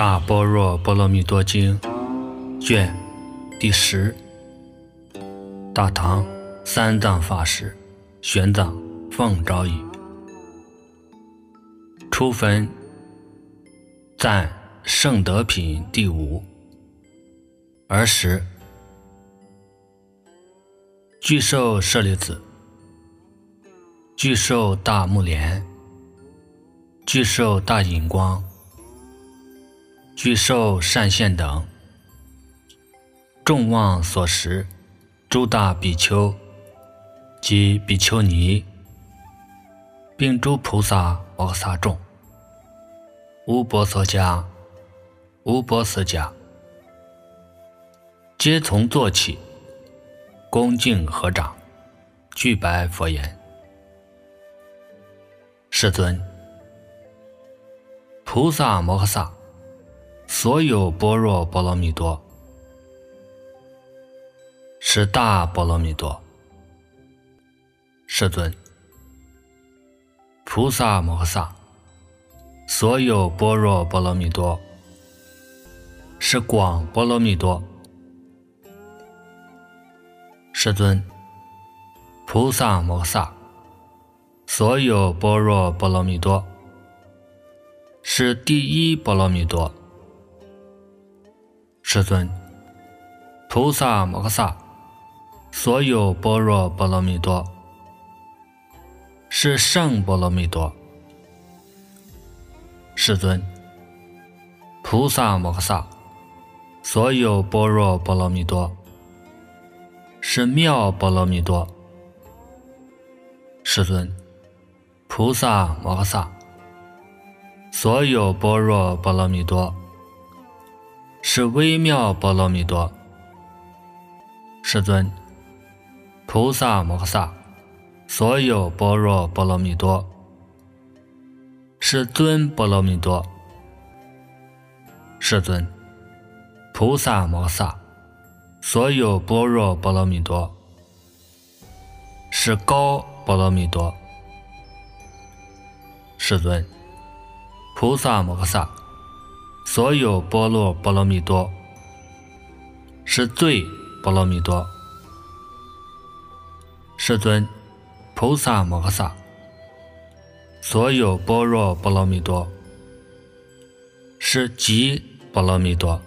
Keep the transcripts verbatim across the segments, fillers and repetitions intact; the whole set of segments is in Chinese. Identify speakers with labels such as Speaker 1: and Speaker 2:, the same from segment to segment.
Speaker 1: 大般若波罗蜜多经卷第十，大唐三藏法师玄奘奉诏译。初分赞圣德品第五。儿时，具受舍利子，具受大目连，具受大引光，具受善现等，众望所识，诸大比丘及比丘尼，并诸菩萨摩诃萨众，无波索迦、无波斯迦，皆从坐起，恭敬合掌，具白佛言：世尊，菩萨摩诃萨所有般若波罗蜜多，是大波罗蜜多。世尊，菩萨摩诃萨所有般若波罗蜜多，是广波罗蜜多。世尊，菩萨摩诃萨所有般若波罗蜜多，是第一波罗蜜多。世尊，菩萨摩诃萨所有般若波罗蜜多，是胜波罗蜜多。世尊，菩萨摩诃萨所有般若波罗蜜多，是妙波罗蜜多。世尊，菩萨摩诃萨所有般若波罗蜜多，是微妙波罗蜜多。世尊，菩萨摩诃萨所有般若波罗蜜多，是尊波罗蜜多。世尊，菩萨摩诃萨所有般若波罗蜜多，是高波罗蜜多。世尊，菩萨摩诃萨所有般若波罗蜜多，是最波罗蜜多。世尊，菩萨摩诃萨所有般若波罗蜜多，是极波罗蜜多。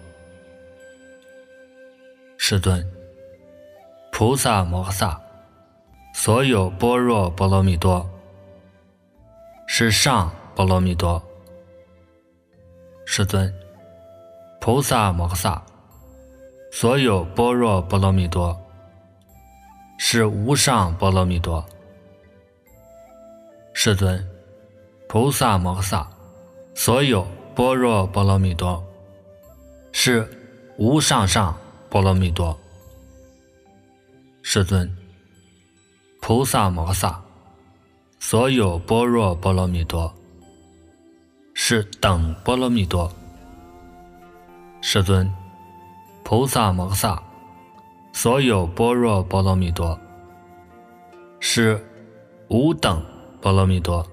Speaker 1: 世尊，菩萨摩诃萨所有般若波罗蜜多，是上波罗蜜多。世尊，菩萨摩诃萨所有般若波罗蜜多，是无上波罗蜜多。世尊，菩萨摩诃萨所有般若波罗蜜多，是无上上波罗蜜多。世尊，菩萨摩诃萨所有般若波罗蜜多，是等波罗蜜多。世尊，菩萨摩诃萨所有般若波罗蜜多，是无等波罗蜜多。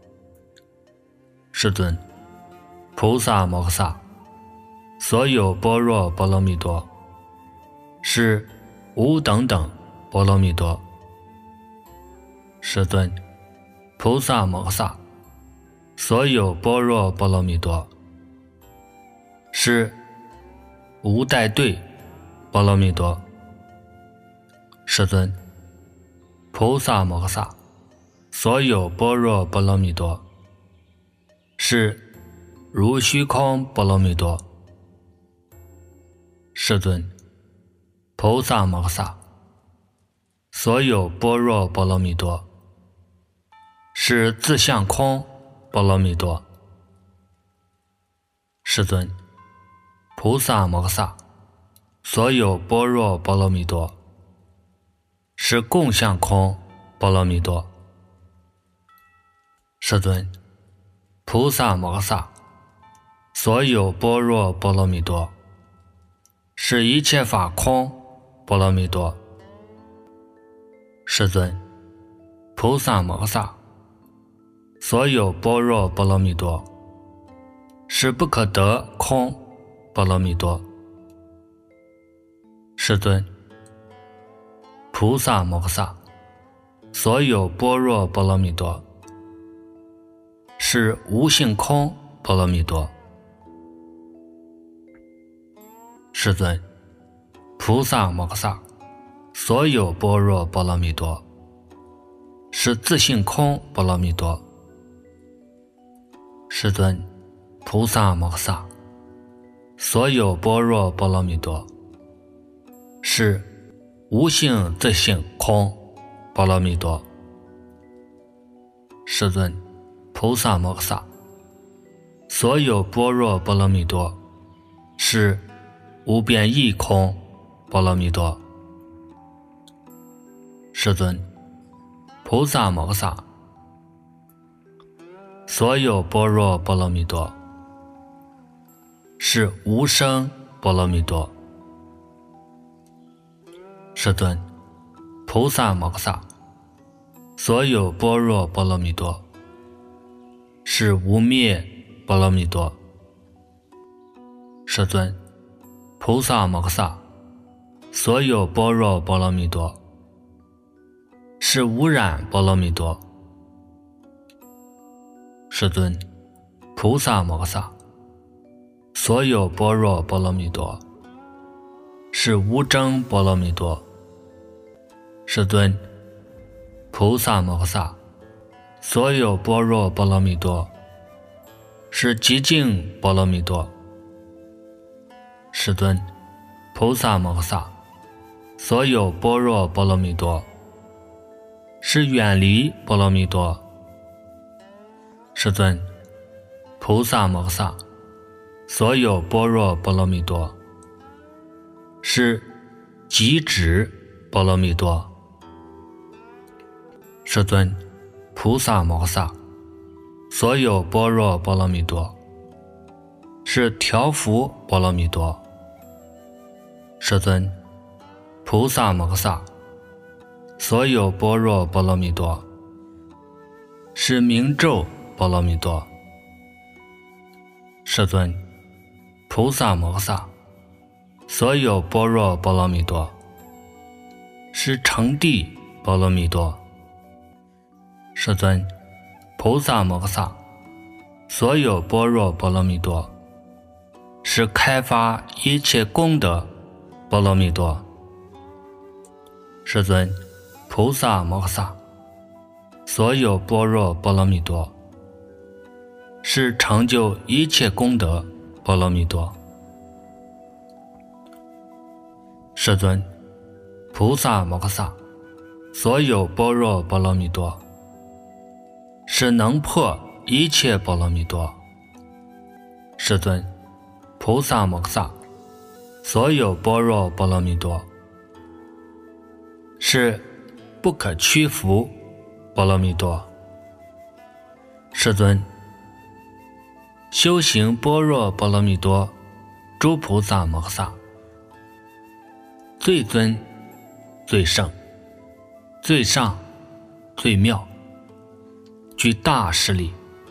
Speaker 1: 世尊，菩萨摩诃萨所有般若波罗蜜多，是无等等波罗蜜多。世尊，菩萨摩诃萨所有般若波罗蜜多，是无带对波罗蜜多。世尊，菩萨摩诃萨所有般若波罗蜜多，是如虚空波罗蜜多。世尊，菩萨摩诃萨所有般若波罗蜜多，是自相空波罗蜜多。世尊，菩萨摩诃萨所有般若波罗蜜多，是共相空波罗蜜多。世尊，菩萨摩诃萨所有般若波罗蜜多，是一切法空波罗蜜多。世尊，菩萨摩诃萨所有般若波罗蜜多， 是不可得空波罗蜜多。世尊，菩萨摩诃萨所有般若波罗蜜多是无性空波罗蜜多。世尊，菩萨摩诃萨所有般若波罗蜜多是自性空波罗蜜多。世尊，菩萨摩诃萨所有般若波罗蜜多是无性自性空波罗蜜多。世尊，菩萨摩诃萨所有般若波罗蜜多是无边义空波罗蜜多。世尊，菩萨摩诃萨所有般若波罗蜜多是无生波罗蜜多。世尊，菩萨摩诃萨所有般若波罗蜜多是无灭波罗蜜多。世尊，菩萨摩诃萨所有般若波罗蜜多是无染波罗蜜多。世尊，菩萨摩诃萨所有般若波罗蜜多是无争波罗蜜多。世尊，菩萨摩诃萨所有般若波罗蜜多是极净波罗蜜多。世尊，菩萨摩诃萨所有般若波罗蜜多是远离波罗蜜多。世尊，菩萨摩诃萨所有般若波罗蜜多是极止波罗蜜多。世尊，菩萨摩诃萨所有般若波罗蜜多是调伏波罗蜜多。世尊，菩萨摩诃萨所有般若波罗蜜多是明咒波罗蜜多。世尊，菩萨摩诃萨所有般若波罗蜜多是成地波罗蜜多。世尊，菩萨摩诃萨所有般若波罗蜜多是开发一切功德波罗蜜多。世尊，菩萨摩诃萨所有般若波罗蜜多是成就一切功德波罗蜜多。世尊，菩萨摩诃萨所有般若波罗蜜多是能破一切波罗蜜多。世尊，菩萨摩诃萨所有般若波罗蜜多是不可屈服波罗蜜多。世尊，修行般若波罗蜜多诸菩萨摩诃萨最尊最胜最上最妙，具大势力，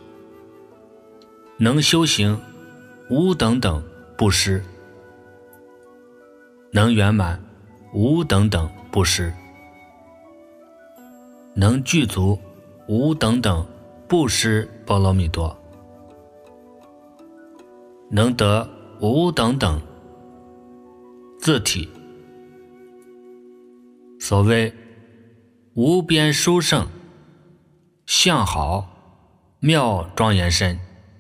Speaker 1: 能修行无等等布施，能圆满无等等布施，能具足无等等布施波罗蜜多，能得无等等自体。所谓无边殊胜相好妙庄严身，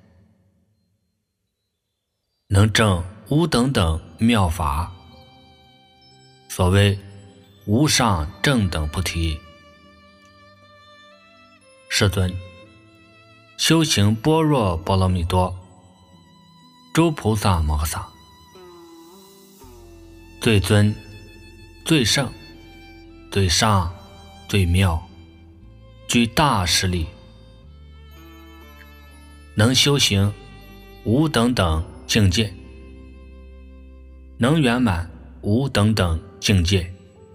Speaker 1: 能证无等等妙法。所谓无上正等菩提。世尊，修行般若波罗蜜多诸菩萨摩诃萨最尊最胜最上最妙，具大势力，能修行无等等境界，能圆满无等等境界，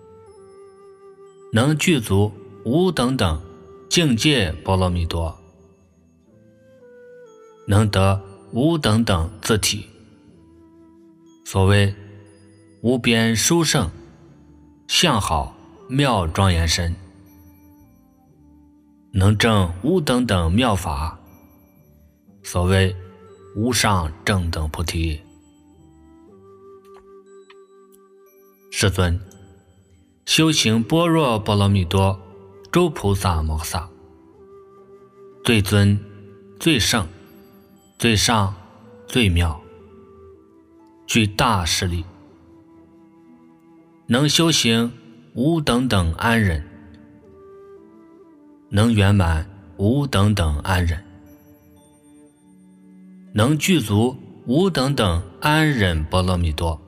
Speaker 1: 能具足无等等境界波罗蜜多，能得无等等自体。所谓无边殊胜，相好妙庄严身，能证无等等妙法，所谓无上正等菩提。世尊，修行般若波罗蜜多诸菩萨摩诃萨，最尊最胜最上最妙，具大势力，能修行无等等安忍，能圆满无等等安忍，能具足无等等安忍波罗蜜多，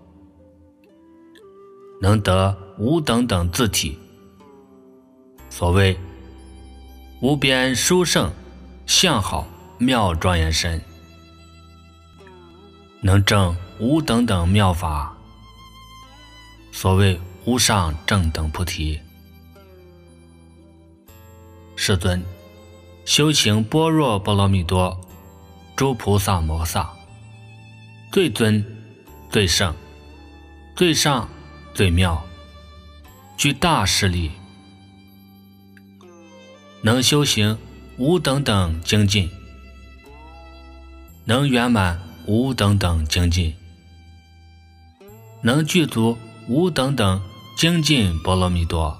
Speaker 1: 能得无等等自体。所谓无边殊胜相好妙庄严身，能证无等等妙法，所谓无上正等菩提。世尊，修行般若波罗蜜多诸菩萨摩诃萨，最尊最胜最上最妙，具大势力，能修行无等等精进，能圆满无等等精进，能具足无等等精进波罗蜜多，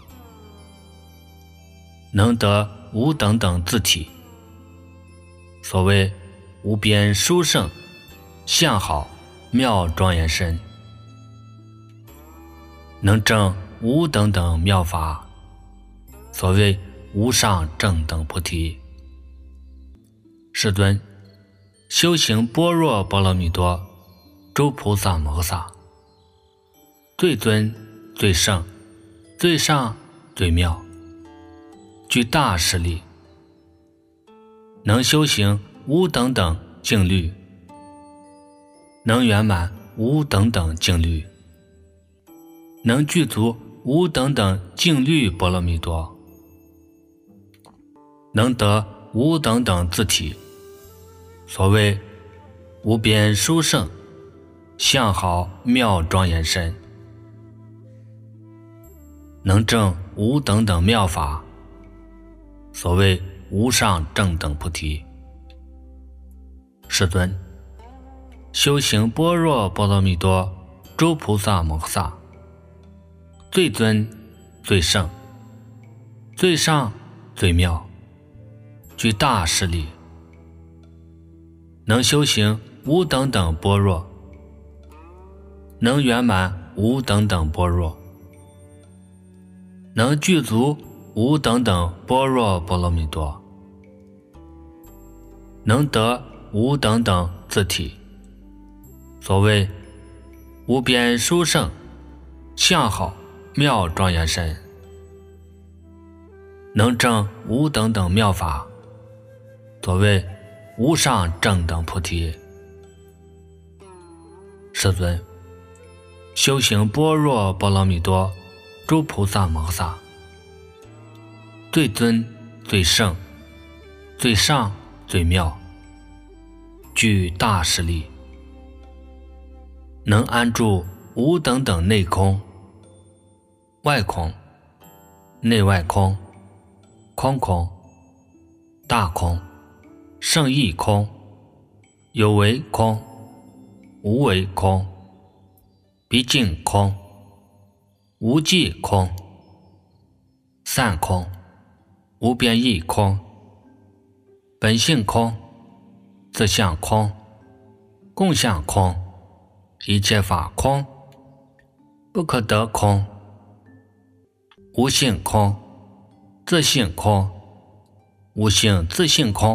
Speaker 1: 能得无等等自体。所谓无边殊胜相好妙庄严身，能证无等等妙法，所谓无上正等菩提。世尊，修行般若波罗蜜多诸菩萨摩诃萨，最尊最胜最上最妙，具大势力，能修行无等等静虑，能圆满无等等静虑，能具足无等等静虑波罗蜜多，能得无等等自体。所谓无边殊胜相好妙庄严身，能证无等等妙法，所谓无上正等菩提。世尊，修行般若波罗蜜多诸菩萨摩诃萨，最尊最胜最上最妙，具大势力，能修行无等等般若，能圆满无等等般若，能具足无等等般若波罗蜜多，能得无等等自体。所谓无边殊胜相好妙庄严身，能证无等等妙法，所谓无上正等菩提。世尊，修行般若波罗蜜多诸菩萨摩诃萨，最尊最胜最上最妙，具大势力，能安住无等等内空、外空、内外空、空空、大空、胜义空、有为空、无为空、毕竟空、无际空、散空、无边义空、本性空、自相空、共相空、一切法空、不可得空、无性空、自性空、无性自性空，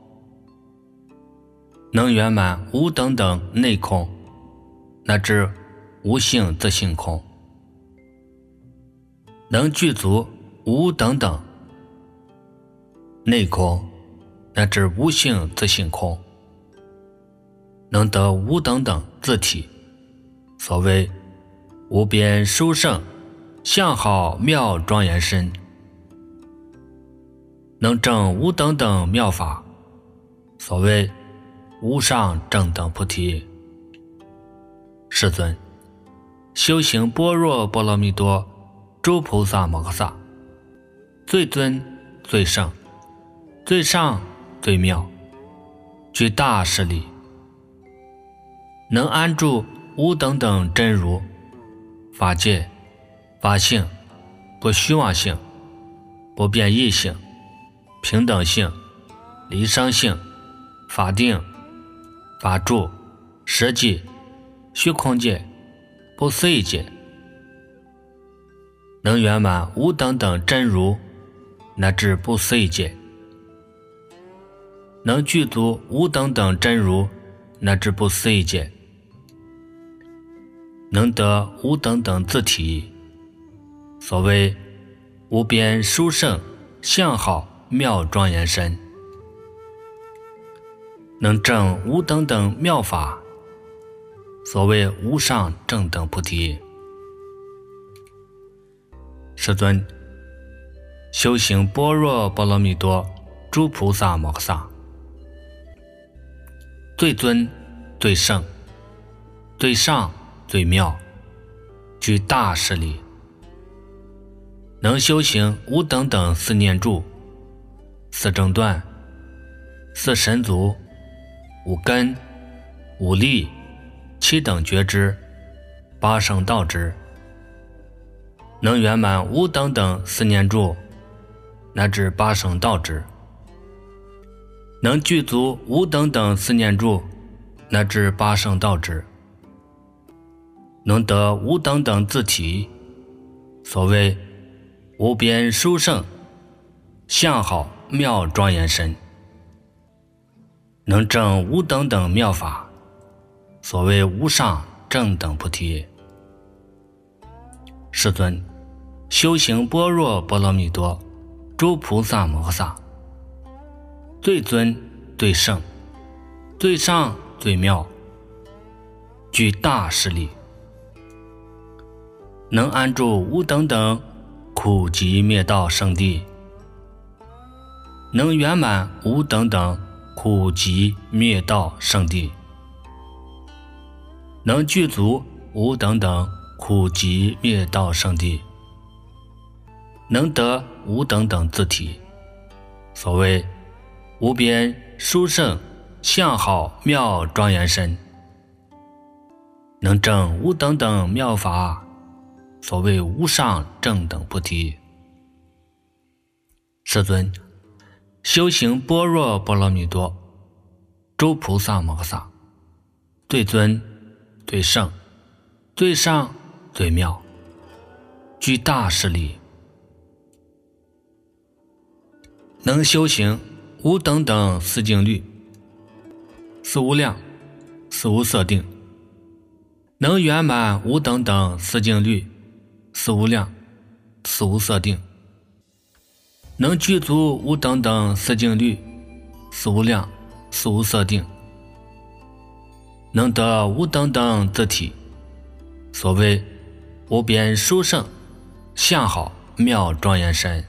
Speaker 1: 能圆满无等等内空，乃至无性自性空，能具足无等等内空，乃至无性自性空，能得无等等自体。所谓无边殊胜相好妙庄严身，能证无等等妙法，所谓无上正等菩提。世尊，修行般若波罗蜜多诸菩萨摩诃萨，最尊最胜，最上最妙，具大势力，能安住无等等真如，法界、法性、不虚妄性、不变异性、平等性、离生性、法定、法住、实际、虚空界、不思议界，能圆满无等等真如乃至不思议界，能具足无等等真如乃至不思议界，能得无等等自体，所谓无边殊胜相好妙庄严身，能证无等等妙法，所谓无上正等菩提。世尊，修行般若波罗蜜多诸菩萨摩诃萨，最尊最胜，最上最妙，具大势力，能修行无等等四念住、四正断、四神足、五根、五力、七等觉支、八圣道支，能圆满无等等四念住乃至八圣道支，能具足无等等四念住乃至八圣道支，能得无等等自体，所谓无边殊胜相好妙庄严身，能证无等等妙法，所谓无上正等菩提。世尊，修行般若波罗蜜多诸菩萨摩诃萨，最尊最胜，最上最妙，具大势力，能安住无等等苦集灭道圣地，能圆满无等等苦集灭道圣地，能具足无等等苦集灭道圣地，能得无等等自体，所谓无边殊胜相好妙庄严身，能证无等等妙法，所谓无上正等菩提。世尊，修行般若波罗蜜多诸菩萨摩诃萨，最尊最胜，最上最妙，具大势力，能修行无等等四境律、四无量、四无色定，能圆满无等等四境律、四无量、四无色定，能具足无等等四境律、四无量、四无色定，能得无等等自体，所谓无边殊胜相好妙庄严身，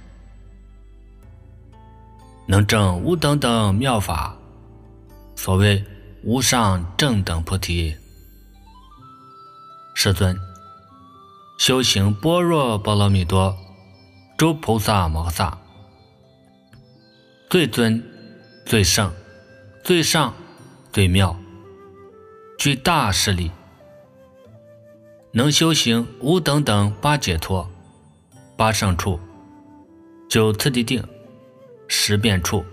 Speaker 1: 能证无等等妙法，所谓无上正等菩提。世尊，修行般若波罗蜜多诸菩萨摩诃萨，最尊最胜，最上最妙，具大势力，能修行无等等八解脱、八胜处、九次第定、十变处，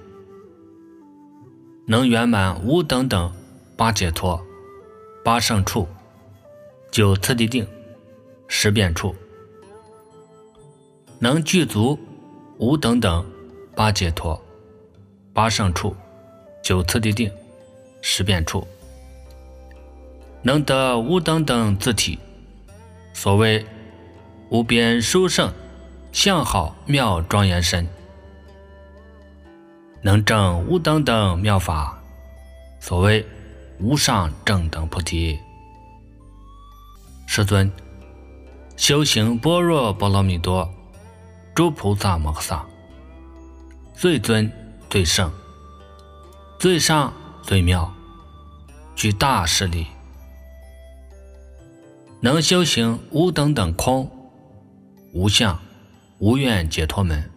Speaker 1: 能圆满无等等八解脱、八胜处、九次第定、十变处，能具足无等等八解脱、八胜处、九次第定、十变处，能得无等等自体，所谓无边殊胜相好妙庄严身，能证无等等妙法，所谓无上正等菩提。世尊，修行般若波罗蜜多诸菩萨摩诃萨，最尊最胜，最上最妙， 具大势力，能修行无等等空、无相、无愿解脱门，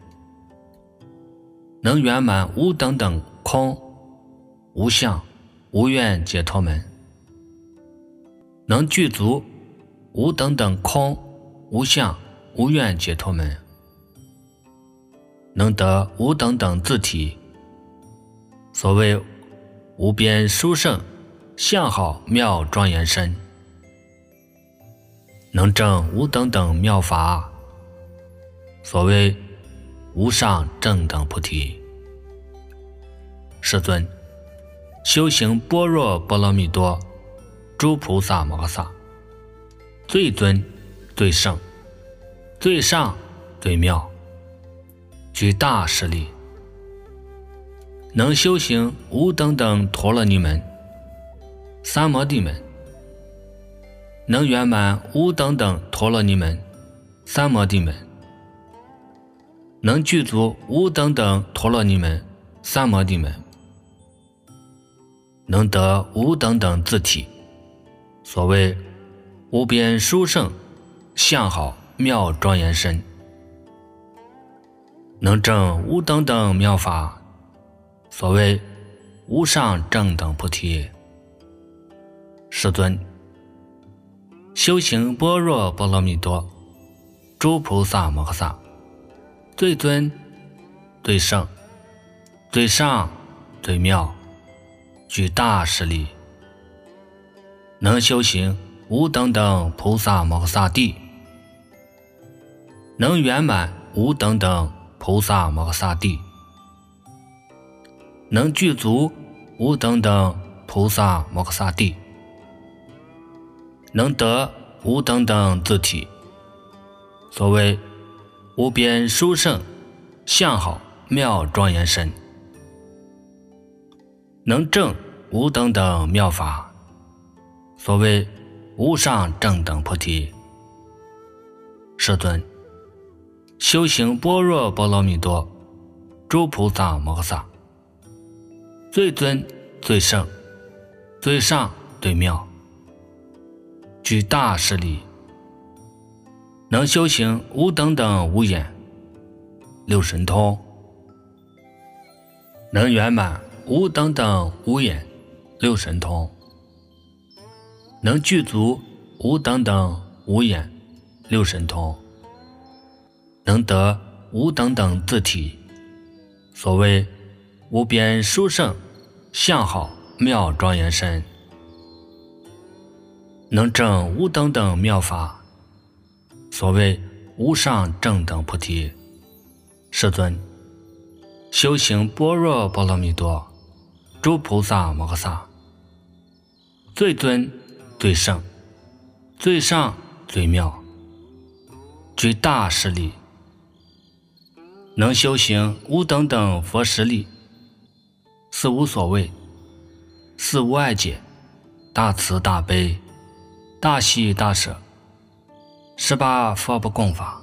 Speaker 1: 能圆满无等等空、无相、无愿解脱门，能具足无等等空、无相、无愿解脱门，能得无等等自体，所谓无边殊胜相好妙庄严身，能证无等等妙法，所谓无上正等菩提。世尊，修行般若波罗蜜多诸菩萨摩诃萨，最尊最胜最上最妙，具大势力，能修行无等等陀罗尼门、三摩地门，能圆满无等等陀罗尼门、三摩地门，能具足无等等陀罗尼门、三摩地门，能得无等等自体，所谓无边殊胜相好妙庄严身，能证无等等妙法，所谓无上正等菩提。世尊，修行般若波罗蜜多诸菩萨摩诃萨，最尊最胜最上最妙，具大势力，能修行无等等菩萨摩诃萨地，能圆满无等等菩萨摩诃萨地，能具足无等等菩萨摩诃萨地，能得无等等自体，所谓无边殊胜相好妙庄严身，能证无等等妙法，所谓无上正等菩提。世尊，修行般若波罗蜜多诸菩萨摩诃萨，最尊最胜最上最妙，具大势力，能修行无等等无眼六神通，能圆满无等等无眼六神通，能具足无等等无眼六神通，能得无等等自体，所谓无边殊胜相好妙庄严身，能证无等等妙法，所谓无上正等菩提。世尊，修行般若波罗蜜多诸菩萨摩诃萨，最尊最胜最上最妙，具大势力，能修行无等等佛实力，四无所谓，四无碍解，大慈大悲，大喜大舍，十八佛不共法，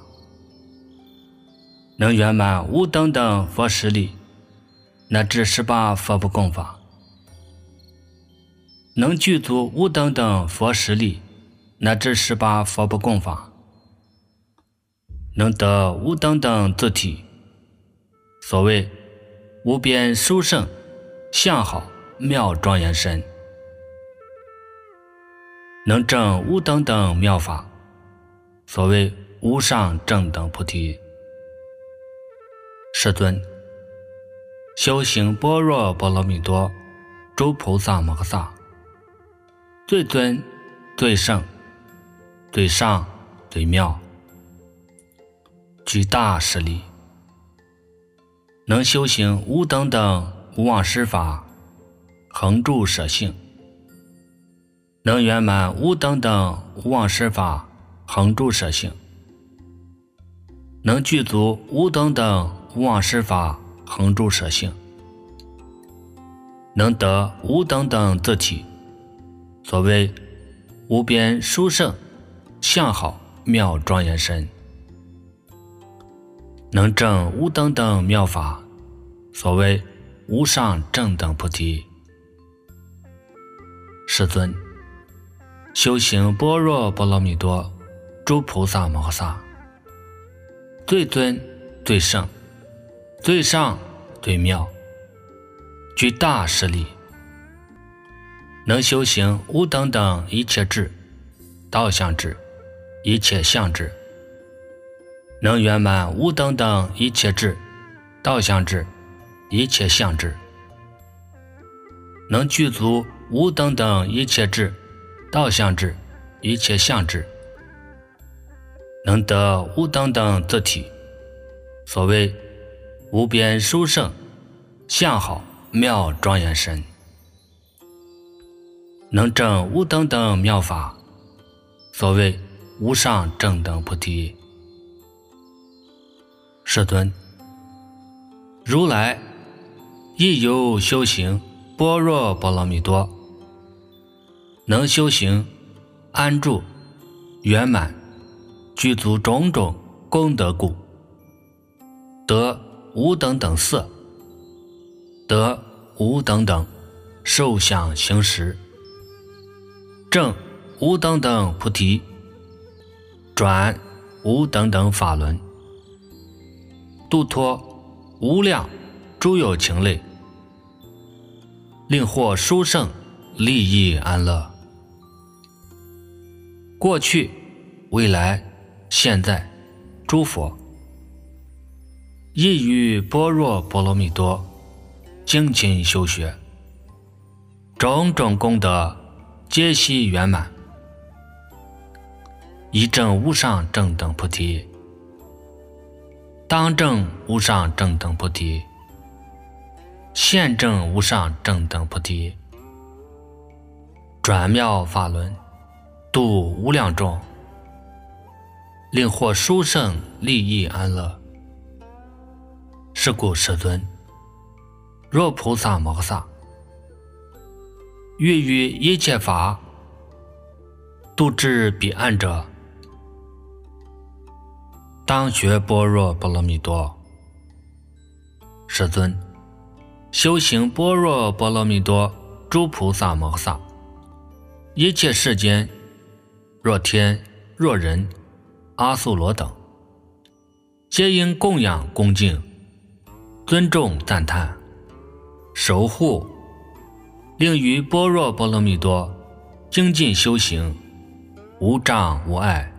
Speaker 1: 能圆满无等等佛实力，乃至十八佛不共法，能具足无等等佛实力，乃至十八佛不共法，能得无等等自体，所谓无边殊胜相好妙庄严身，能证无等等妙法，所谓无上正等菩提。世尊，修行般若波罗蜜多诸菩萨摩诃萨，最尊最胜最上最妙，具大势力，能修行无等等无妄施法，恒住舍性，能圆满无等等无妄施法，恒住舍性，能具足无等等无妄施法，恒住舍性，能得无等等自体，所谓无边殊胜相好妙庄严身，能证无等等妙法，所谓无上正等菩提。 世尊，修行般若波罗蜜多诸菩萨摩诃萨，最尊最圣，最上最妙，具大势力，能修行无等等一切智、道相智、一切相智，能圆满无等等一切智、道相智、一切相智，能具足无等等一切智、道相智、一切相智，能得无等等自体，所谓无边殊胜相好妙庄严身，能证无等等妙法，所谓无上正等菩提。世尊，如来亦有修行般若波罗蜜多，能修行安住圆满具足种种功德故，得无等等色，得无等等受想行识，证无等等菩提，转无等等法轮，度脱无量诸有情类，令获殊胜利益安乐。过去未来现在诸佛亦于般若波罗蜜多精勤修学，种种功德皆悉圆满，以证无上正等菩提，当证无上正等菩提，现证无上正等菩提，转妙法轮，度无量众，令获殊胜利益安乐。是故世尊，若菩萨摩诃萨欲于一切法度至彼岸者，当学般若波罗蜜多。世尊，修行般若波罗蜜多诸菩萨摩诃萨，一切世间若天若人阿修罗等，皆应供养恭敬尊重赞叹守护，令于般若波罗蜜多精进修行无障无碍。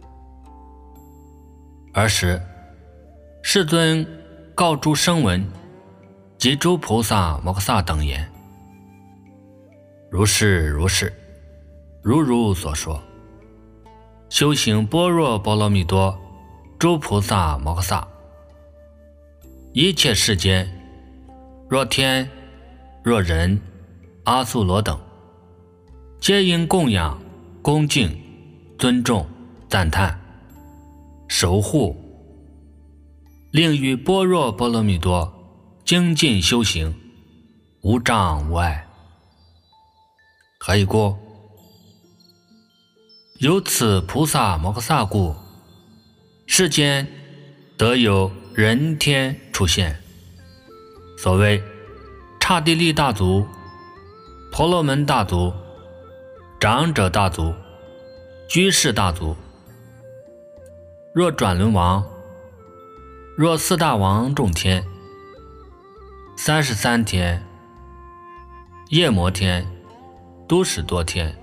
Speaker 1: 尔时世尊告诸声闻及诸菩萨摩诃萨等言：如是如是，如如所说，修行般若波罗蜜多诸菩萨摩诃萨，一切世间若天若人阿修罗等，皆应供养恭敬尊重赞叹守护，令于般若波罗蜜多精进修行无障无碍。何以故？由此菩萨摩诃萨故，世间得有人天出现，所谓刹帝利大族、婆罗门大族、长者大族、居士大族。若转轮王，若四大王众天、三十三天、夜摩天、都史多天、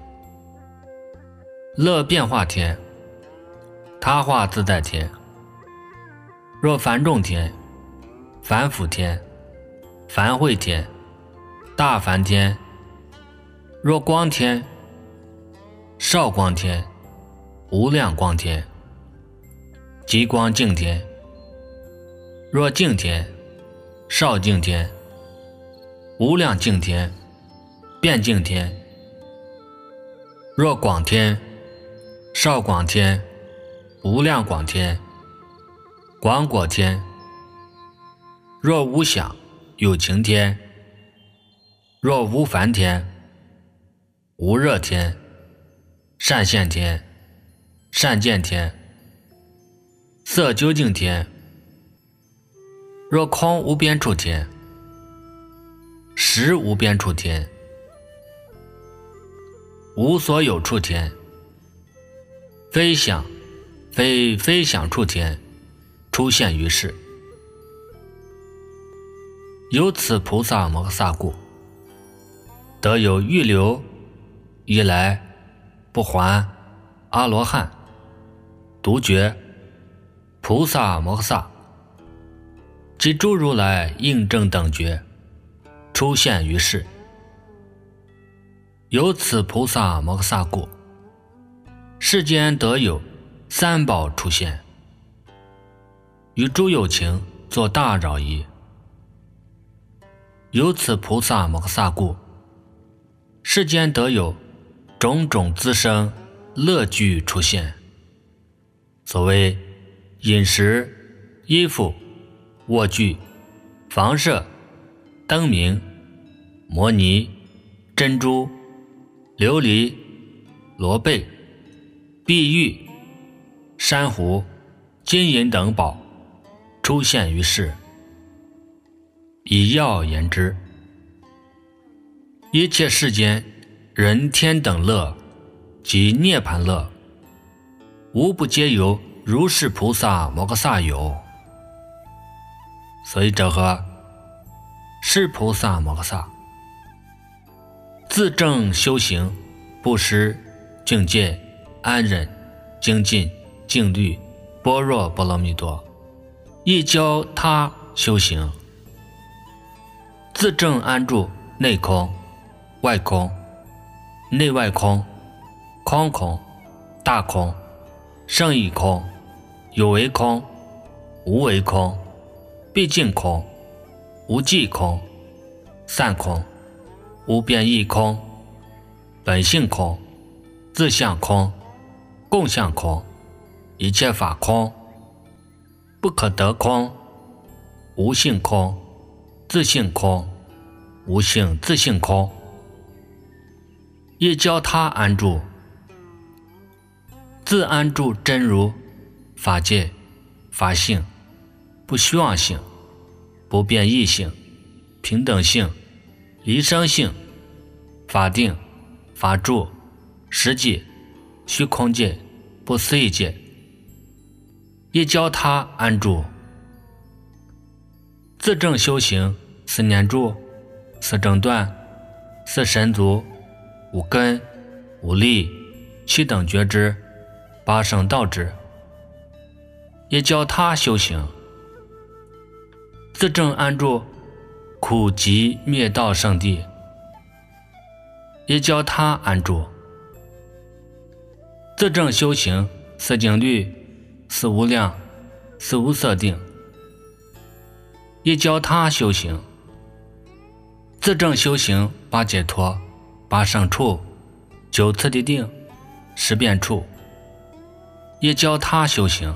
Speaker 1: 乐变化天、他化自在天，若梵众天、梵辅天、梵会天、大梵天，若光天、少光天、无量光天、极光净天，若净天、少净天、无量净天、变净天，若广天、少广天、无量广天、广果天，若无想有情天，若无梵天、无热天、善现天、善见天、色究竟天，若空无边处天、实无边处天、 无所有处天，非想非非想处天出现于世。由此菩萨摩诃萨故，得有预流以来不还阿罗汉、独觉、菩萨摩诃萨及诸如来应正等觉出现于世。由此菩萨摩诃萨故，世间得有三宝出现，与诸有情作大扰疑。由此菩萨摩诃萨故，世间得有种种滋生乐具出现。所谓饮食、衣服、卧具、房舍、灯明、摩尼、珍珠、琉璃、罗贝、碧玉、珊瑚、金银等宝出现于世。以要言之，一切世间人天等乐及涅盘乐，无不皆由如是菩萨摩诃萨有。所以者何？是菩萨摩诃萨自证修行，布施、境界、安忍、精进、静虑、般若波罗蜜多，亦教他修行。自证安住内空、外空、内外空、空空、大空、胜义空、有为空、无为空、毕竟空、无际空、散空、无变异空、本性空、自相空、共相空、一切法空、不可得空、无性空、自性空、无性自性空，亦教他安住。自安住真如法界、法性、不虚妄性、不变异性、平等性、离生性、法定、法住、实际、虚空界、不思议界，亦教他安住。自证修行四念住、四正断、四神足、五根、五力、七等觉知、八圣道之，也教他修行。自证安住苦集灭道圣地，也教他安住。自证修行四静虑、四无量、四无色定，也教他修行。自证修行八解脱、八胜处、九次第定、十变处，也教他修行。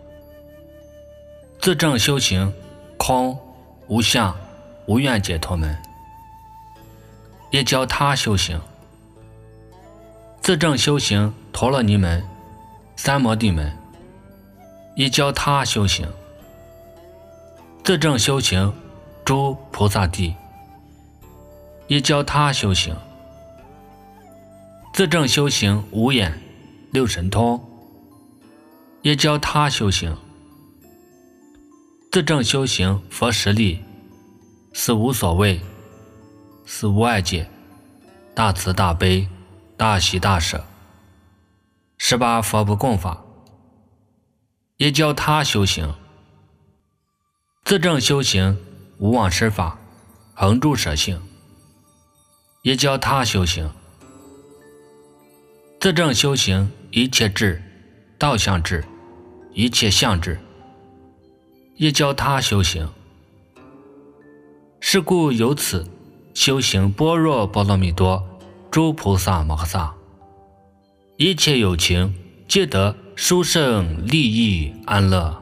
Speaker 1: 自证修行空、无相、无愿解脱门，也教他修行。自证修行陀罗尼门、三摩地门，也教他修行。自证修行诸菩萨地，也教他修行。自证修行五眼、六神通，也教他修行。自证修行佛实力、四无所谓、四无碍界、大慈大悲、大喜大舍、十八佛不共法，也教他修行。自证修行无妄施法、恒住舍性，也教他修行。自证修行一切智、道相智、一切相智，也教他修行。是故由此修行般若波罗蜜多诸菩萨摩诃萨，一切有情皆得殊胜利益安乐。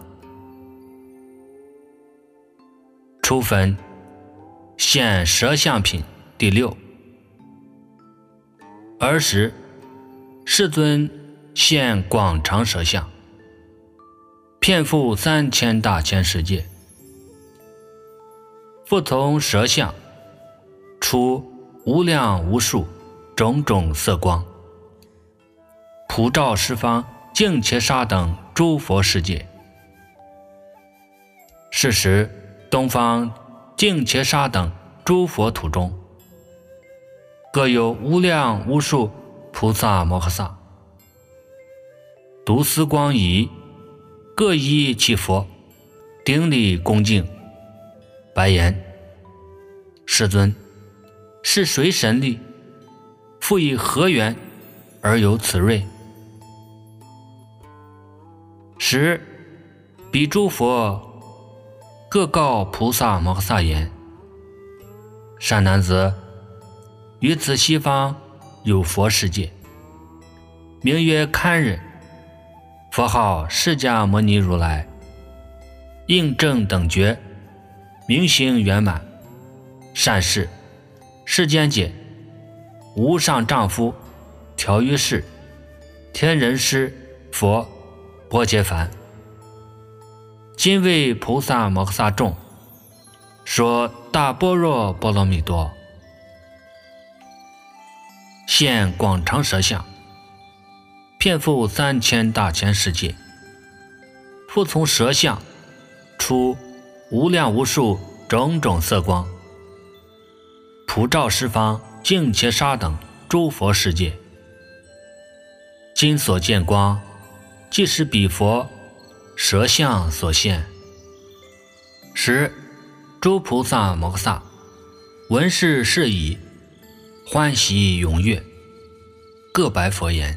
Speaker 1: 初分现舌相品第六。尔时世尊现广长舌相，遍覆三千大千世界。复从舌相出无量无数种种色光， 普照十方净伽沙等诸佛世界。是时，东方净伽沙等诸佛土中，各有无量无数菩萨摩诃萨，毒丝光仪，各依其佛，顶礼恭敬，白言：世尊，是谁神力？复以何缘而有此瑞？时彼诸佛各告菩萨摩诃萨言：善男子，于此西方有佛世界，名曰堪忍，佛号释迦牟尼如来，应正等觉，明行圆满，善事，世间解，无上丈夫，调于世，天人师，佛，波揭梵。今为菩萨摩诃萨众说大般若波罗蜜多，现广长舌相，遍覆三千大千世界，复从舌相出无量无数种种色光，普照十方净伽沙等诸佛世界。今所见光，即是彼佛舌相所现。时诸菩萨摩诃萨闻是事已，欢喜踊跃，各白佛言：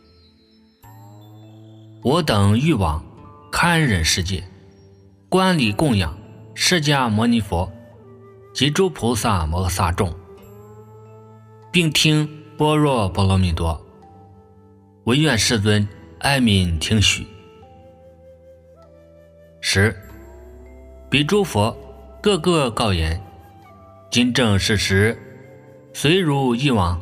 Speaker 1: 我等欲往堪忍世界，观礼供养释迦牟尼佛及诸菩萨摩诃萨众，并听般若波罗蜜多，唯愿世尊哀悯听许。时彼诸佛各个告言：今正是时，随如意往，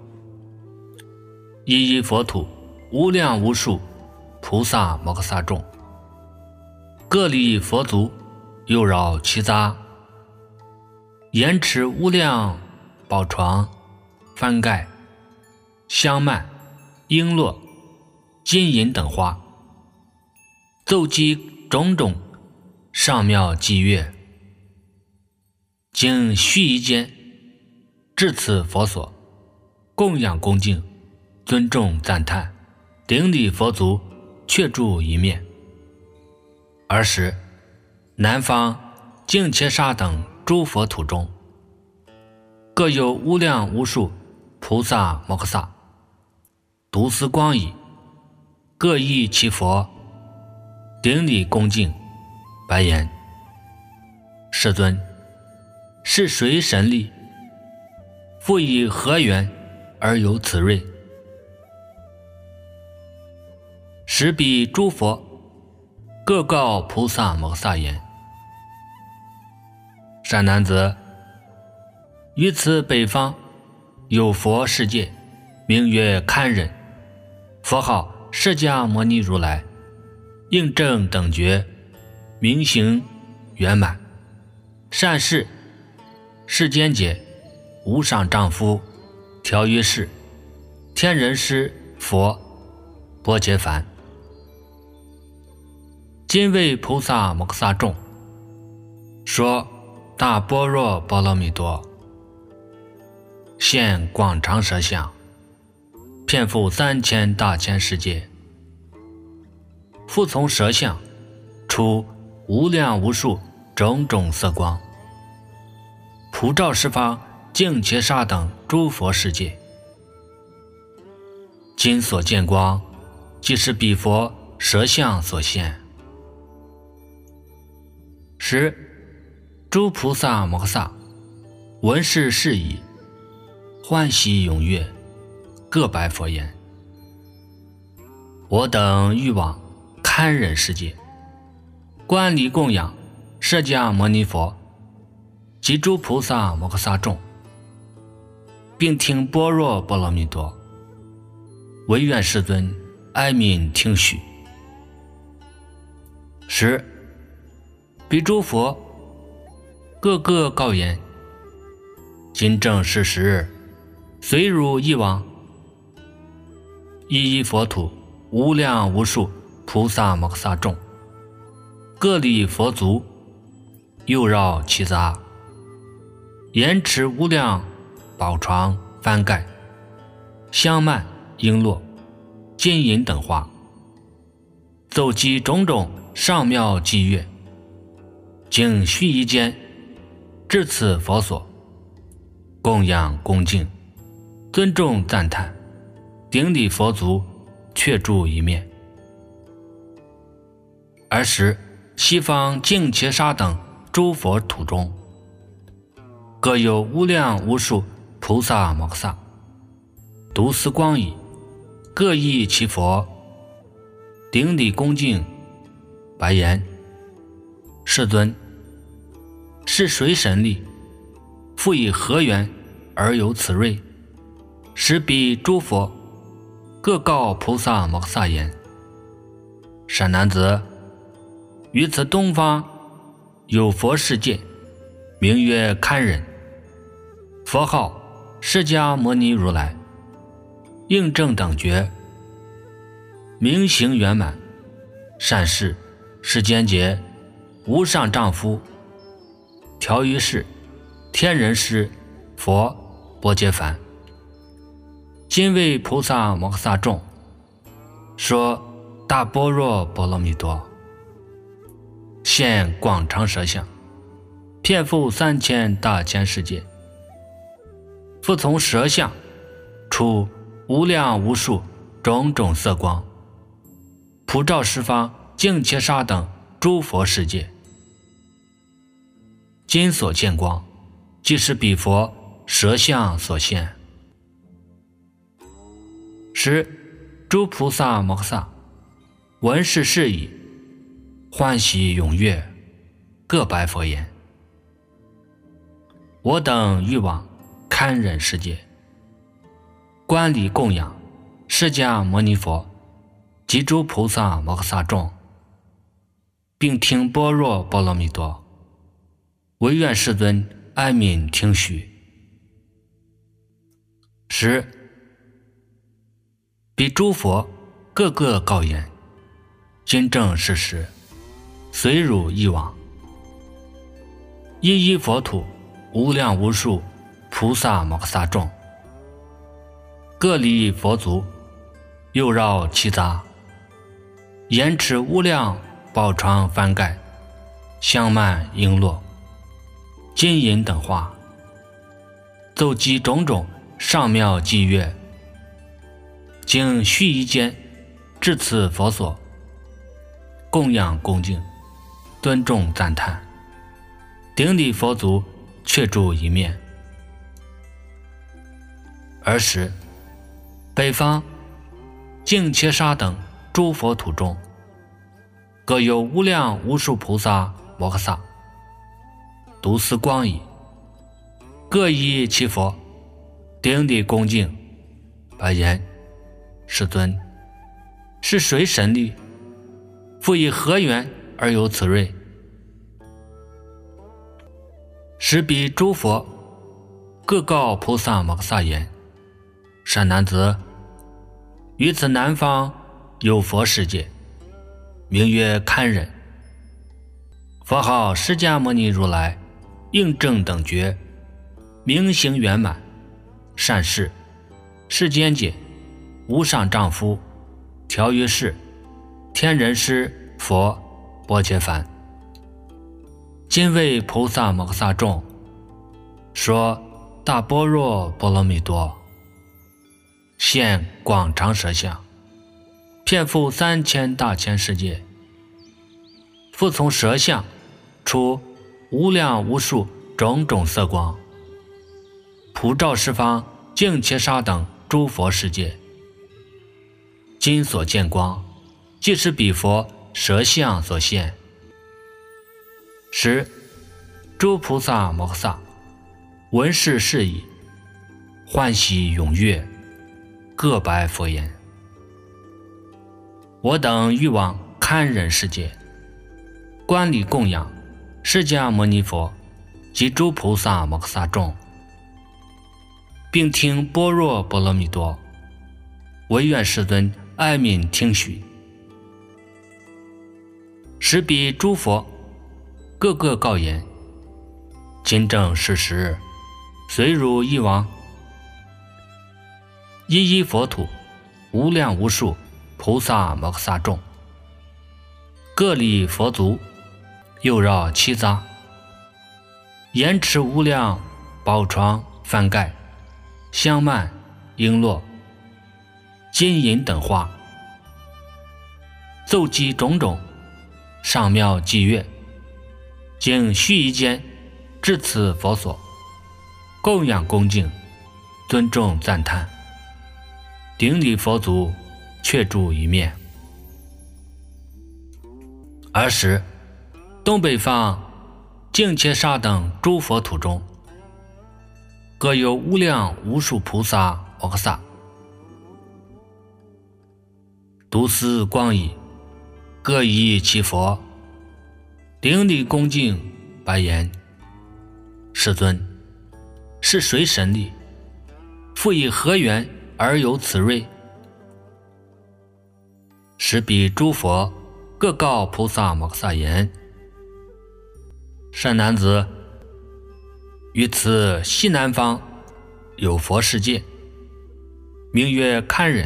Speaker 1: 一一佛土无量无数菩萨摩诃萨众，各礼佛足，右绕其匝，严持无量宝床、幡盖、香幔、璎珞、金银等花，奏击种种上妙伎乐，经须臾间至此佛所，供养恭敬，尊重赞叹，顶礼佛足，却住一面。尔时南方净伽沙等诸佛土中，各有无量无数菩萨摩诃萨，毒丝光仪，各依其佛，顶礼恭敬，白言：世尊，是谁神力？复以何缘而有此瑞？时彼诸佛各告菩萨摩诃萨言：善男子，于此北方有佛世界，名曰堪忍，佛号释迦牟尼如来，应正等觉，明行圆满，善事，世间解，无上丈夫，调于世，天人师，佛，波揭梵。今为菩萨摩诃萨众说大般若波罗蜜多，现广长舌相，遍覆三千大千世界，复从舌相出无量无数种种色光，普照十方净伽沙等诸佛世界。今所见光，即是彼佛舌相所现。时诸菩萨摩诃萨闻是事已，欢喜踊跃，各白佛言：我等欲往堪忍世界，观礼供养释迦牟尼佛及诸菩萨摩诃萨众，并听般若波罗蜜多，唯愿世尊哀悯听许。时彼诸佛各个告言：今正是时，随汝意往， 一一佛土无量无数菩萨摩诃萨众，各立佛足，右绕其匝，严持无量宝床幡盖，香曼璎珞金银等花，奏击种种上妙伎乐，经须臾间至此佛所，供养恭敬，尊重赞叹，顶礼佛足，却住一面。尔时西方净伽沙等诸佛土中，各有无量无数菩萨摩诃萨，独思光已，各诣其佛，顶礼恭敬，白言：世尊，是谁神力，复以何缘而有此瑞？时彼诸佛各告菩萨摩诃萨言：善男子，于此东方有佛世界，名曰堪忍，佛号释迦牟尼如来，应正等觉，明行圆满，善事世间劫，无上丈夫，调于世，天人师，佛波揭梵。今为菩萨摩诃萨众说大般若波罗蜜多，现广长舌相，遍覆三千大千世界，复从舌相出无量无数种种色光，普照十方净伽沙等诸佛世界。今所见光，即是彼佛舌相所现。时诸菩萨摩诃萨闻是事已，欢喜踊跃，各白佛言：我等欲往堪忍世界，观礼供养释迦牟尼佛及诸菩萨摩诃萨众，并听般若波罗蜜多，唯愿世尊安悯听许。时彼诸佛各个告言：今正是时，随汝意往。一一佛土无量无数菩萨摩诃萨众，各立佛足，右绕其匝，严持无量宝床幡盖，香曼璎珞金银等花，奏击种种上妙伎乐，经须臾间至此佛所，供养恭敬，尊重赞叹，顶礼佛足，却住一面。尔时北方净伽沙等诸佛土中，各有无量无数菩萨摩诃萨，独思光已，各诣其佛，顶礼恭敬，白言：世尊，是谁神力，复以何缘而有此瑞？时彼诸佛各告菩萨摩诃萨言：善男子，于此南方有佛世界，名曰堪忍，佛号释迦牟尼如来，应正等觉，明行圆满，善事世间解，无上丈夫，调于世，天人师，佛波揭梵。今为菩萨摩诃萨众说大般若波罗蜜多，现广长舌相，遍覆三千大千世界，复从舌相出无量无数种种色光，普照十方净伽沙等诸佛世界。今所见光，即是彼佛舌相所现。时诸菩萨摩诃萨闻是事已，欢喜踊跃，各白佛言：我等欲往堪忍世界，观礼供养释迦牟尼佛及诸菩萨摩诃萨众，并听般若波罗蜜多， 唯愿世尊哀悯听许。时彼诸佛个个告言：今正是时，随汝一往，一一佛土，无量无数菩萨摩诃萨众，各礼佛足，又绕七匝，言持无量宝床幡盖、香幔璎珞、金银等花，奏伎种种，上妙伎乐，经须臾间至此佛所，供养恭敬，尊重赞叹，顶礼佛足，却住一面。尔时东北方净伽沙等诸佛土中，各有无量无数菩萨摩诃萨，独思光已，各以其佛，顶礼恭敬，白言：世尊，是谁神力？复以何缘而有此瑞？时彼诸佛各告菩萨摩诃萨言：善男子，于此西南方有佛世界，名曰堪忍，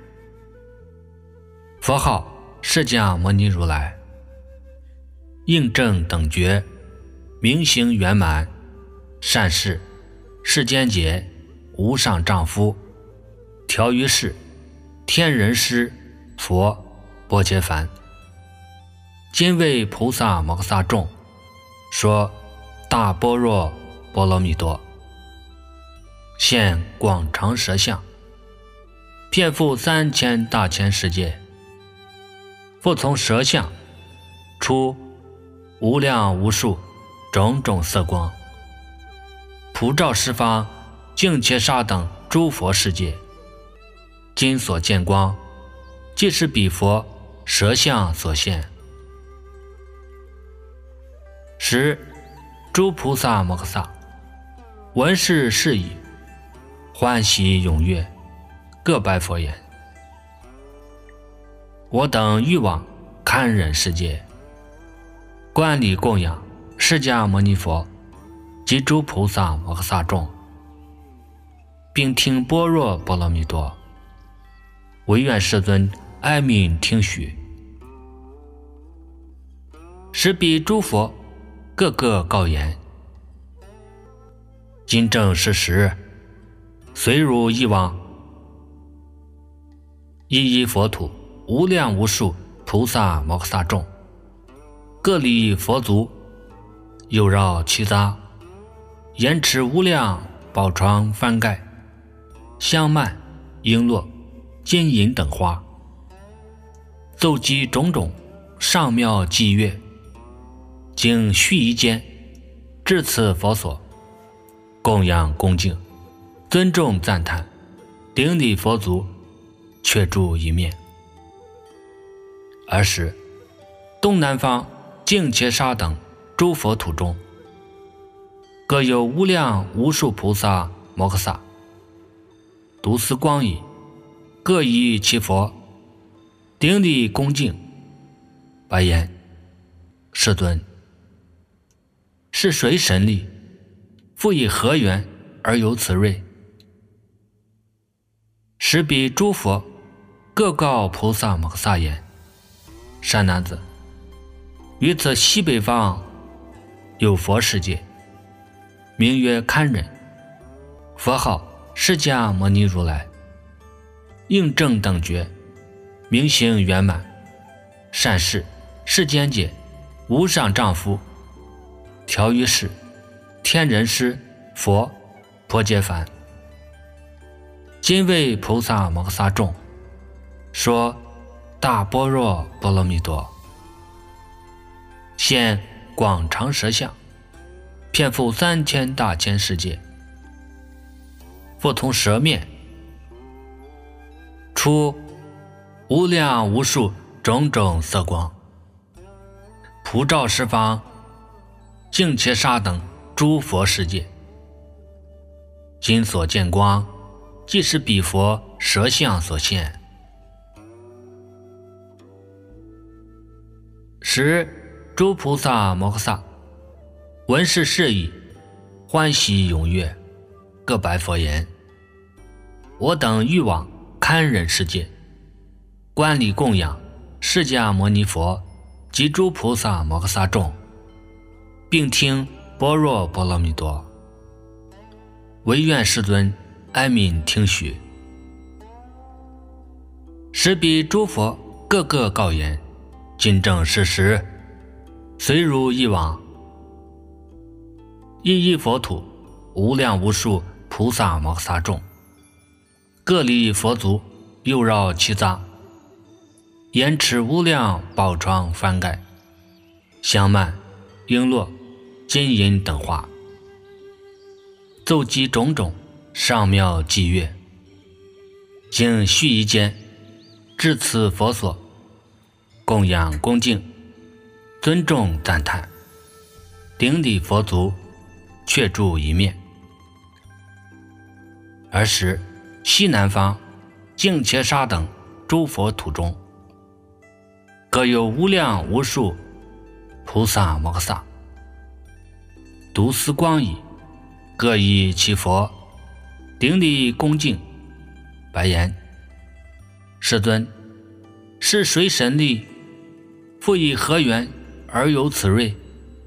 Speaker 1: 佛号释迦牟尼如来，应正等觉，明行圆满，善事世间解，无上丈夫，调于世，天人师，佛波伽梵。今为菩萨摩诃萨众说大般若波罗蜜多，现广长舌相，遍覆三千大千世界，复从舌相出无量无数种种色光，普照十方净伽沙等诸佛世界。今所见光，即是彼佛舌相所现。时诸菩萨摩诃萨闻是事已，欢喜踊跃，各白佛言：我等欲往堪忍世界，观礼供养释迦牟尼佛及诸菩萨摩诃萨众，并听般若波罗蜜多，唯愿世尊哀悯听许。时彼诸佛各个告言：今正是时，随汝一往，一一佛土，无量无数菩萨摩诃萨众，各礼佛足，又绕七匝，言持无量宝床幡盖、香幔璎珞、金银等花，奏伎种种，上妙伎乐，经须臾间至此佛所，供养恭敬，尊重赞叹，顶礼佛足，却住一面。尔时东南方净伽沙等诸佛土中，各有无量无数菩萨摩诃萨，独思光已，各以其佛，顶礼恭敬，白言：世尊，是谁神力？复以何缘而有此瑞？时彼诸佛各告菩萨摩诃萨言：善男子，于此西北方有佛世界，名曰堪忍，佛号释迦牟尼如来，应正等觉，明行圆满，善事世间解，无上丈夫，调于世，天人师，佛波伽梵。今为菩萨摩诃萨众说大般若波罗蜜多，现广长舌相，遍覆三千大千世界，复从舌面出无量无数种种色光，普照十方净伽沙等诸佛世界。今所见光，即是彼佛舌相所现。时诸菩萨摩诃萨闻是事意，欢喜踊跃，各白佛言：我等欲往堪忍世界，观礼供养释迦牟尼佛及诸菩萨摩诃萨众，并听般若波罗蜜多。唯愿世尊哀悯听许。时彼诸佛各个告言：今正是时，随如以往，一一佛土，无量无数菩萨摩诃萨众，各立佛足，右绕其匝，言持无量宝幢幡盖，香曼璎珞金银等花，奏击种种上妙伎乐，经须臾间至此佛所，供养恭敬，尊重赞叹，顶礼佛足，却住一面。尔时西南方净伽沙等诸佛土中，各有无量无数菩萨摩诃萨，独思光已，各以其佛，顶礼恭敬，白言：世尊，是谁神力，复以何缘而有此瑞？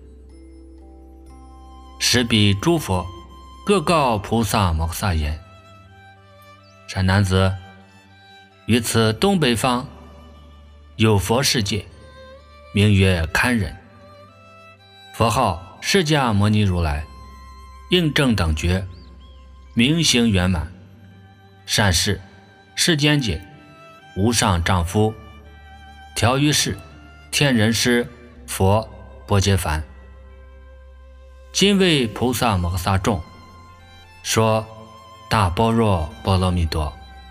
Speaker 1: 时彼诸佛各告菩萨摩诃萨言：善男子，于此东北方有佛世界，名曰堪忍，佛号释迦牟尼如来，应正等觉，明行圆满，善事世间解，无上丈夫，调于世，天人师，佛波揭梵。今为菩萨摩诃萨众说大般若波罗蜜多，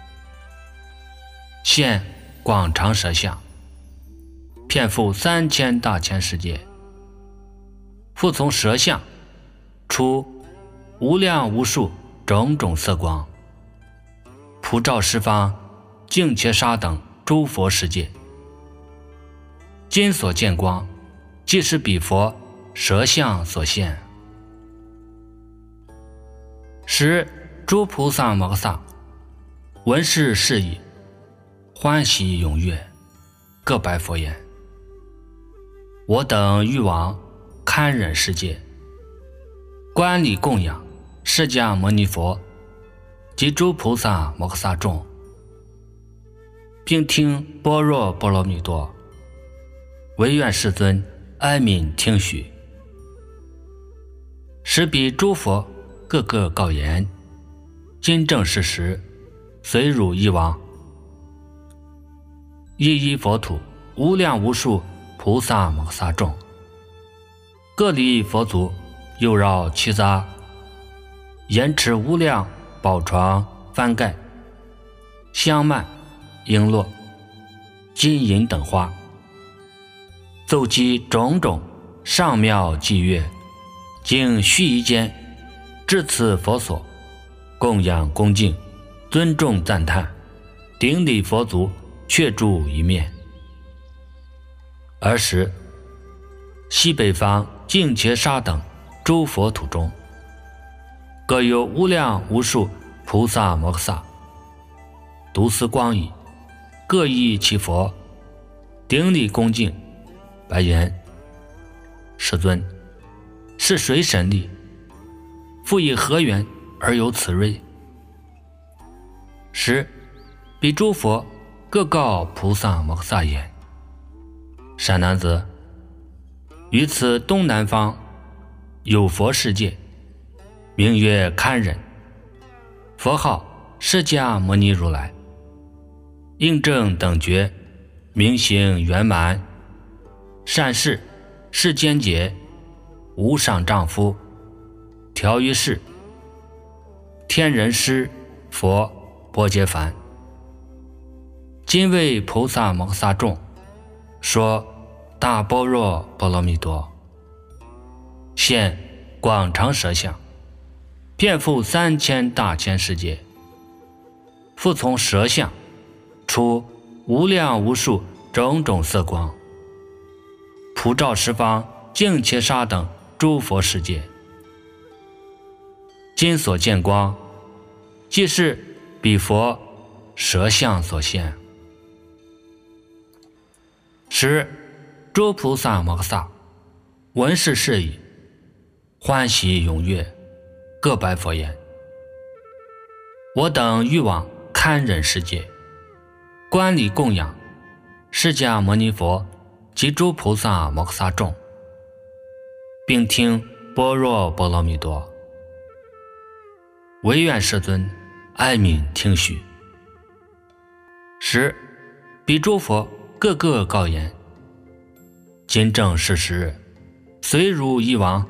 Speaker 1: 现广长舌相，遍覆三千大千世界，复从舌相出无量无数种种色光，普照十方净伽沙等诸佛世界。今所见光，即是彼佛舌相所现。时诸菩萨摩诃萨闻是事意，欢喜踊跃，各白佛言：我等欲往堪忍世界，观礼供养释迦牟尼佛及诸菩萨摩诃萨众，并听般若波罗蜜多。唯愿世尊哀悯听许。时彼诸佛各个告言：今正是时，随汝一往，一一佛土，无量无数菩萨摩诃萨众，各立佛足，右绕其匝，言持无量宝幢幡盖，香曼璎珞金银等花，奏击种种上妙伎乐，经须臾间至此佛所，供养恭敬，尊重赞叹，顶礼佛足，却住一面。尔时西北方净伽沙等诸佛土中，各有无量无数菩萨摩诃萨，独思光已，各依其佛，顶礼恭敬，白言：世尊，是谁神力，复以何缘而有此瑞？时彼诸佛各告菩萨摩诃萨言：善男子，于此东南方有佛世界，名曰堪忍，佛号释迦牟尼如来，应正等觉，明行圆满，善事世间解，无上丈夫，调于世，天人师，佛波揭梵。今为菩萨摩诃萨众说大般若波罗蜜多，现广长舌相，遍覆三千大千世界，复复从舌相出无量无数种种色光，普照十方净切沙等诸佛世界。今所见光，即是彼佛舌相所现。时诸菩萨摩诃萨闻是事已，欢喜踊跃，各白佛言：我等欲往堪忍世界，观礼供养释迦牟尼佛及诸菩萨摩诃萨众，并听般若波罗蜜多。唯愿世尊哀悯听许。时彼诸佛个个告言：今正是时，随如一王，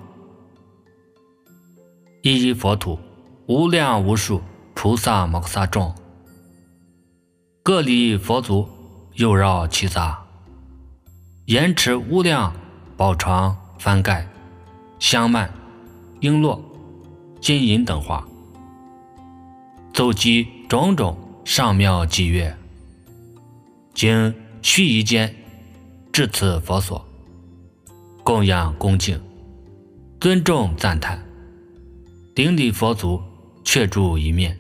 Speaker 1: 一一佛土，无量无数菩萨摩诃萨众，各礼佛足，右绕其匝，言持无量宝床幡盖香曼璎珞金银等花，奏击种种上妙伎乐，经须臾间至此佛所，供养恭敬，尊重赞叹，顶礼佛足，却住一面。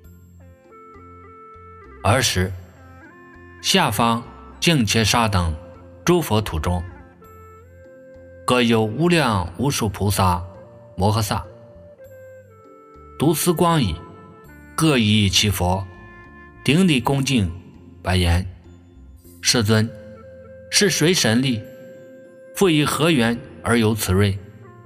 Speaker 1: 尔时下方净切沙等诸佛土中，各有无量无数菩萨摩诃萨，独思光已，各依其佛，顶礼恭敬，白言：世尊，是谁神力？复以何缘而有此瑞？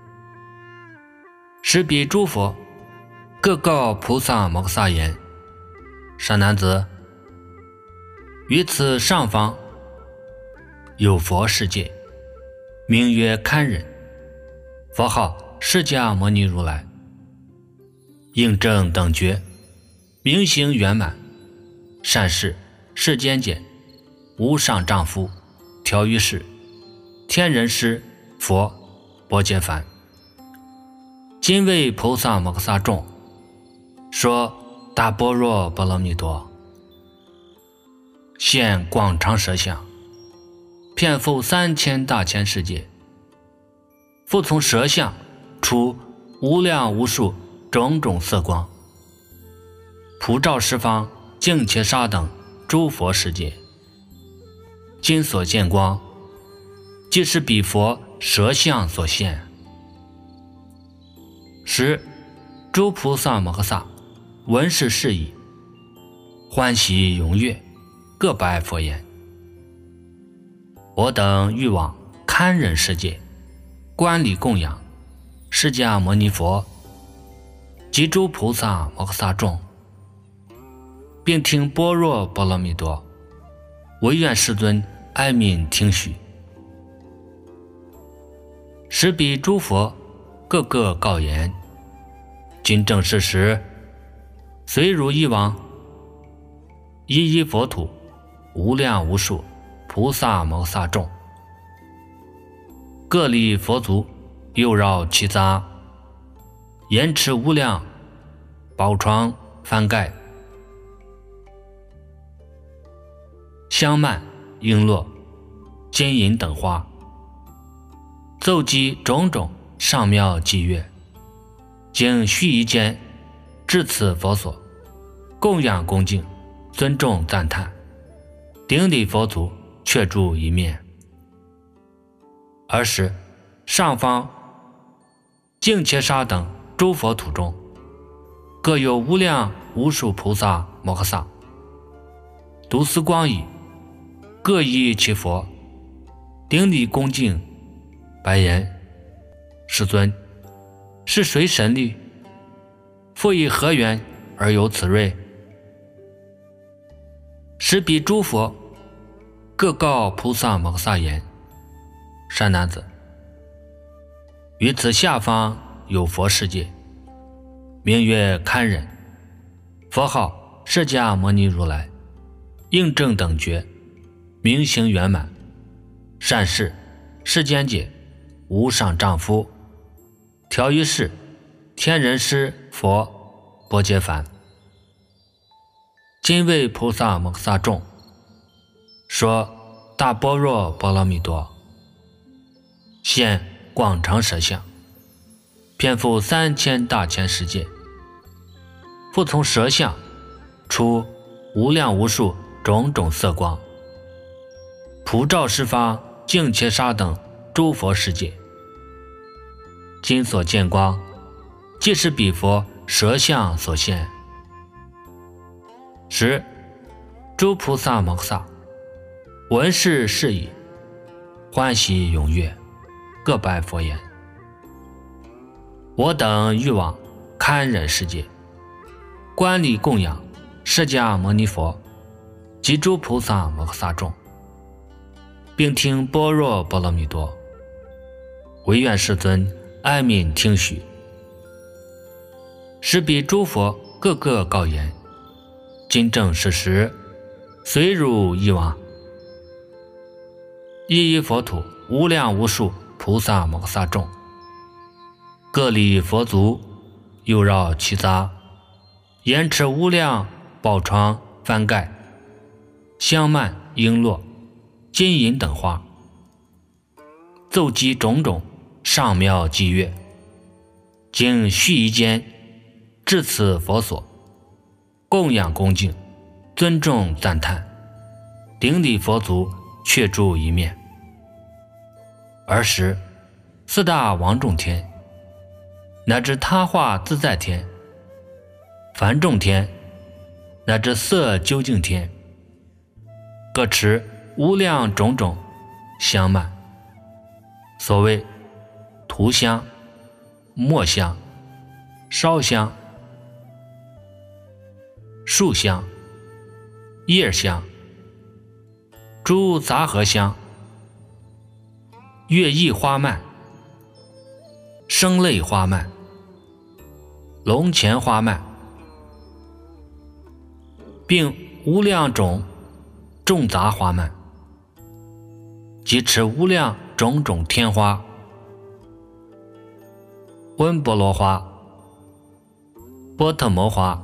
Speaker 1: 时彼诸佛各告菩萨摩诃萨言：善男子，于此上方有佛世界，名曰堪忍，佛号释迦牟尼如来，应正等觉，明行圆满，善事世间解，无上丈夫，调御士，天人师，佛般揭梵。今为菩萨摩诃萨众说大般若波罗蜜多，现广长舌相，遍覆三千大千世界，复从舌相出无量无数种种色光，普照十方净切沙等诸佛世界。今所见光，即是彼佛舌相所现。时诸菩萨摩诃萨闻是事已，欢喜踊跃，各白佛言：我等欲往堪忍世界，观礼供养释迦牟尼佛及诸菩萨摩诃萨众，并听般若波罗蜜多，唯愿世尊哀悯听许。时彼诸佛各个告言：今正是时，随如一王，一一佛土，无量无数菩萨摩诃萨众，各礼佛足，右绕其匝，言持无量宝床幡盖香曼璎珞金银等花，奏击种种上妙伎乐，经须臾间至此佛所，供养恭敬，尊重赞叹，顶礼佛足，却住一面。尔时上方净切沙等诸佛土中，各有无量无数菩萨摩诃萨，独思光已，各依其佛，顶礼恭敬，白言：世尊，是谁神力？复以何缘而有此瑞？时彼诸佛各告菩萨摩诃萨言：善男子，于此下方有佛世界，名曰堪忍，佛号释迦牟尼如来，应正等觉，明行圆满，善事世间解，无上丈夫，调御士，天人师，佛般揭梵。 今为菩萨摩诃萨众说大般若波罗蜜多，现广长舌相，遍覆三千大千世界，复从舌相出无量无数种种色光，普照十方净切沙等诸佛世界。今所见光，即是彼佛舌相所现。十诸菩萨摩诃萨闻是事已，欢喜踊跃，各拜佛言：我等欲往堪忍世界，观礼供养释迦牟尼佛及诸菩萨摩诃萨众，并听般若波罗蜜多，唯愿世尊安悯听许。是彼诸佛各个告言：今正是时，随汝意往。一一佛土无量无数菩萨摩诃萨众，各礼佛足，又绕其匝，言持无量宝床幡盖、香曼璎珞、金银等花，奏击种种上妙伎乐，经须臾间至此佛所，供养恭敬，尊重赞叹，顶礼佛足，却住一面。尔时四大王众天，乃至他化自在天、梵众天，乃至色究竟天，各持无量种种香曼，所谓涂香、末香、烧香、树香、叶香、诸杂合香、乐意花蔓、声类花蔓、龙钱花蔓，并无量种众杂花蔓，及持无量种种天花、温波罗花、波特摩花、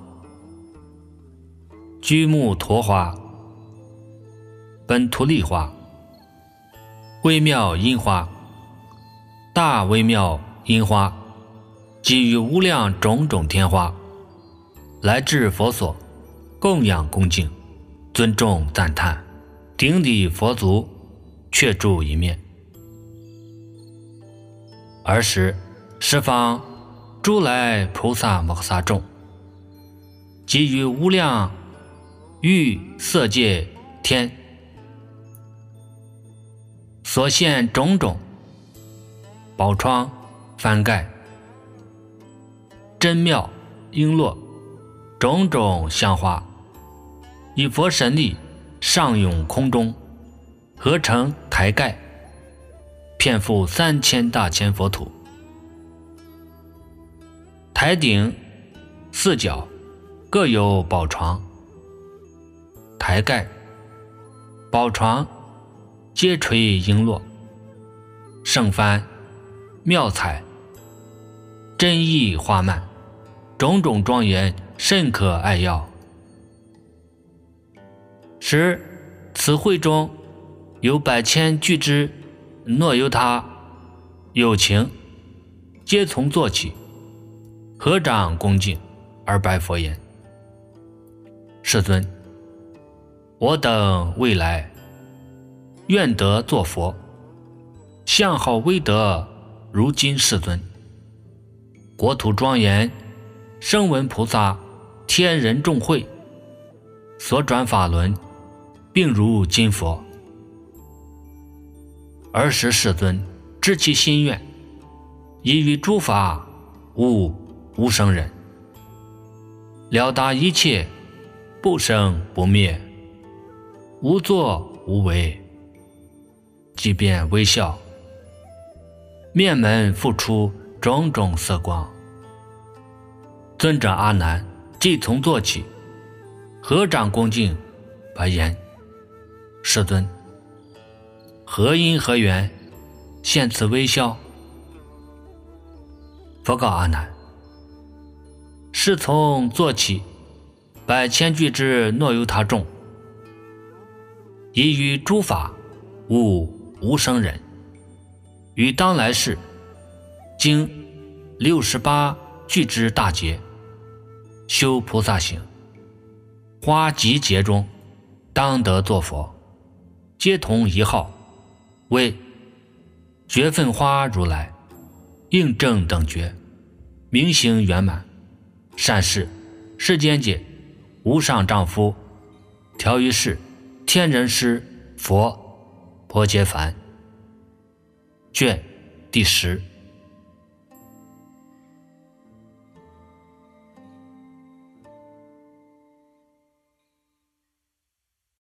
Speaker 1: 居木陀花、本图利花、微妙音花、大微妙音花，及于无量种种天花，来至佛所，供养恭敬，尊重赞叹，顶礼佛足，却住一面。尔时十方诸来菩萨摩诃萨众，及于无量欲色界天，所现种种宝窗幡盖、珍妙璎珞、种种香花，以佛神力上涌空中，合成台盖，遍覆三千大千佛土。台顶四角各有宝床，台盖、宝床皆垂璎珞、圣幡、妙彩、珍异花蔓，种种庄严，甚可爱要。十此会中有百千俱之若由他有情，皆从坐起，合掌恭敬而拜佛言：世尊，我等未来愿得作佛，相好威德如今世尊，国土庄严，声闻菩萨天人众会，所转法轮，并如今佛。尔时世尊知其心愿，已于诸法无无生忍，了达一切不生不灭，无作无为，即便微笑，面门复出种种色光。尊者阿难即从坐起，合掌恭敬，白言：世尊，何因何缘现此微笑？佛告阿难：是从坐起， 百千句之诺由他众，以于诸法悟无生人，于当来世经六十八句之大劫，修菩萨行，花集劫中当得作佛，皆同一号，为觉分花如来，应正等觉，明行圆满，善事世间界无上丈夫，调于世天人师佛婆伽梵。卷第十。